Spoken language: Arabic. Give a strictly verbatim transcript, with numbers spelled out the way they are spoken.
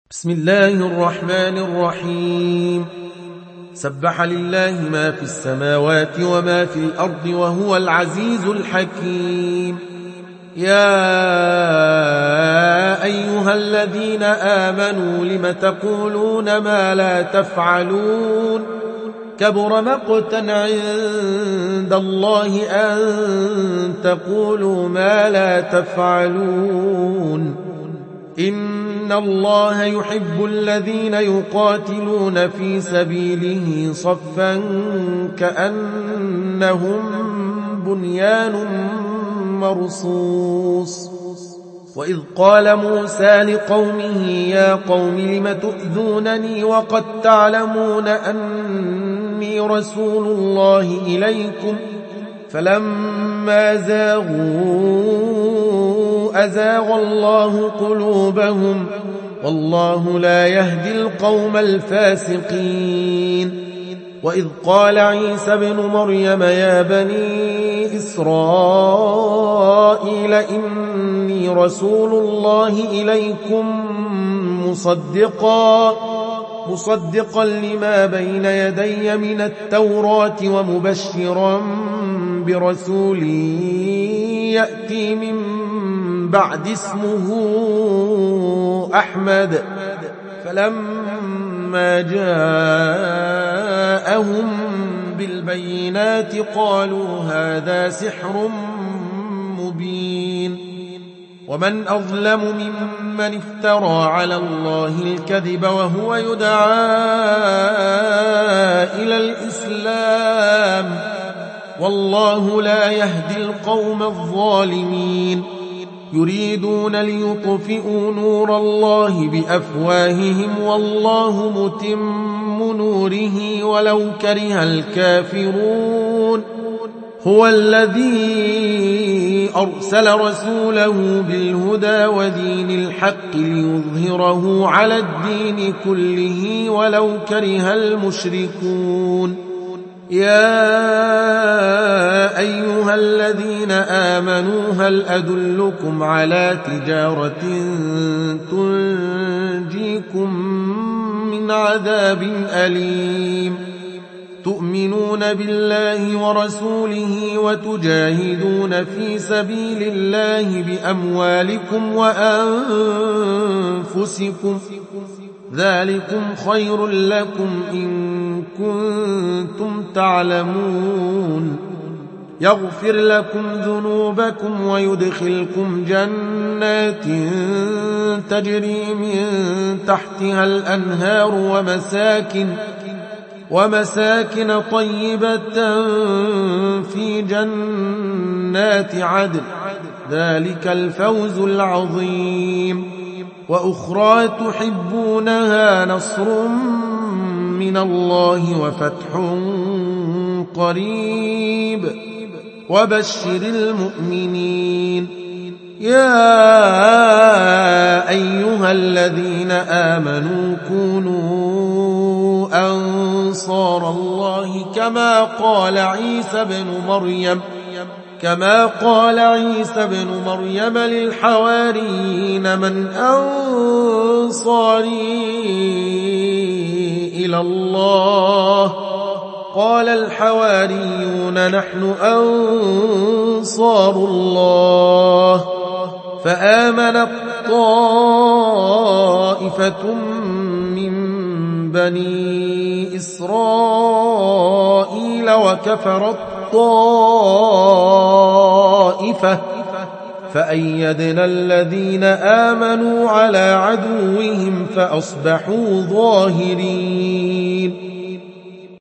بسم الله الرحمن الرحيم. سبح لله ما في السماوات وما في الأرض وهو العزيز الحكيم. يا أيها الذين آمنوا لم تقولون ما لا تفعلون كبر مقتا عند الله أن تقولوا ما لا تفعلون. إن الله يحب الذين يقاتلون في سبيله صفا كأنهم بنيان مرصوص. وإذ قال موسى لقومه يا قوم لم تؤذونني وقد تعلمون أني رسول الله إليكم فلما زاغوا أزاغ الله قلوبهم والله لا يهدي القوم الفاسقين. وإذ قال عيسى ابن مريم يا بني إسرائيل إني رسول الله إليكم مصدقا مصدقا لما بين يدي من التوراة ومبشرا برسول يأتي من بعد اسمه أحمد. فلما جاءهم بالبينات قالوا هذا سحر مبين. ومن أظلم ممن افترى على الله الكذب وهو يدعى إلى الإسلام والله لا يهدي القوم الظالمين. يريدون ليطفئوا نور الله بأفواههم والله متم نوره ولو كره الكافرون. هو الذي أرسل رسوله بالهدى ودين الحق ليظهره على الدين كله ولو كره المشركون. يا أيها الذين آمنوا هل أدلكم على تجارة تنجيكم من عذاب أليم تؤمنون بالله ورسوله وتجاهدون في سبيل الله بأموالكم وأنفسكم ذلكم خير لكم إن كنتم تعلمون. يغفر لكم ذنوبكم ويدخلكم جنات تجري من تحتها الأنهار ومساكن ومساكن طيبة في جنات عدن ذلك الفوز العظيم. وأخرى تحبونها نصر من الله وفتح قريب وبشر المؤمنين. يا أيها الذين آمنوا كونوا أنصار الله كما قال عيسى بن مريم كما قال عيسى بن مريم للحواريين من أنصاري إلى الله قال الحواريون نحن أنصار الله. فآمنت طائفة من بني إسرائيل وكفرت طائفة فأيدنا الذين آمنوا على عدوهم فأصبحوا ظاهرين.